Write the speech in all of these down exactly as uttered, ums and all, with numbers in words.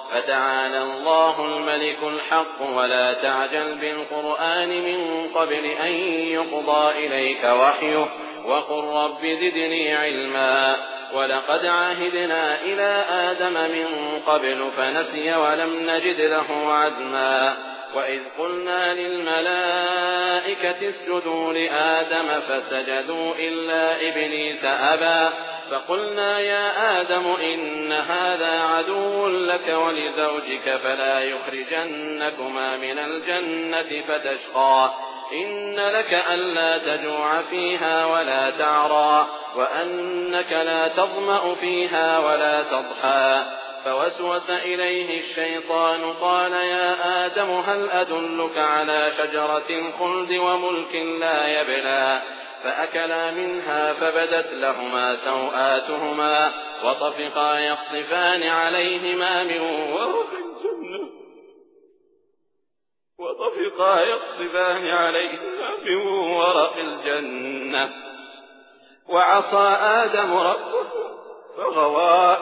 فتعالى الله الملك الحق ولا تعجل بالقرآن من قبل أن يقضى إليك وحيه وقل رب زدني علما ولقد عهدنا إلى آدم من قبل فنسي ولم نجد له عزما وإذ قلنا للملائكة اسجدوا لآدم فسجدوا إلا إبليس أبى فقلنا يا آدم إن هذا عدو لك ولزوجك فلا يخرجنكما من الجنة فتشقى إن لك ألا تجوع فيها ولا تعرى وأنك لا تظمأ فيها ولا تضحى فوسوس إليه الشيطان قال يا آدم هل أدلك على شجرة الخلد وملك لا يبلى فأكلا منها فبدت لهما سوآتهما وطفقا يخصفان عليهما من ورق الجنة وطفقا يخصفان عليهما من ورق الجنة وعصى آدم ربه فغوى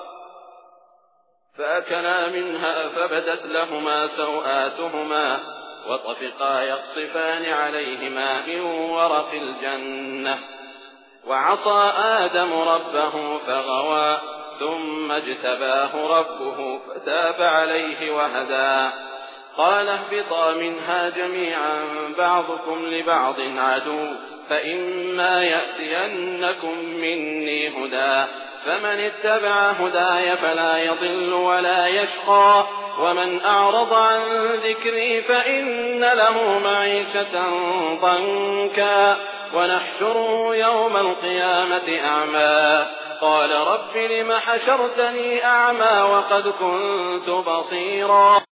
فأكلا منها فبدت لهما سوآتهما وطفقا يخصفان عليهما من ورق الجنة وعصى آدم ربه فغوى ثم اجتباه ربه فتاب عليه وهدى قال اهبطا منها جميعا بعضكم لبعض عدو فإما يأتينكم مني هدى فمن اتبع هداي فلا يضل ولا يشقى ومن أعرض عن ذكري فإن له معيشة ضنكا ونحشره يوم القيامة أعمى قال رب لم حشرتني أعمى وقد كنت بصيرا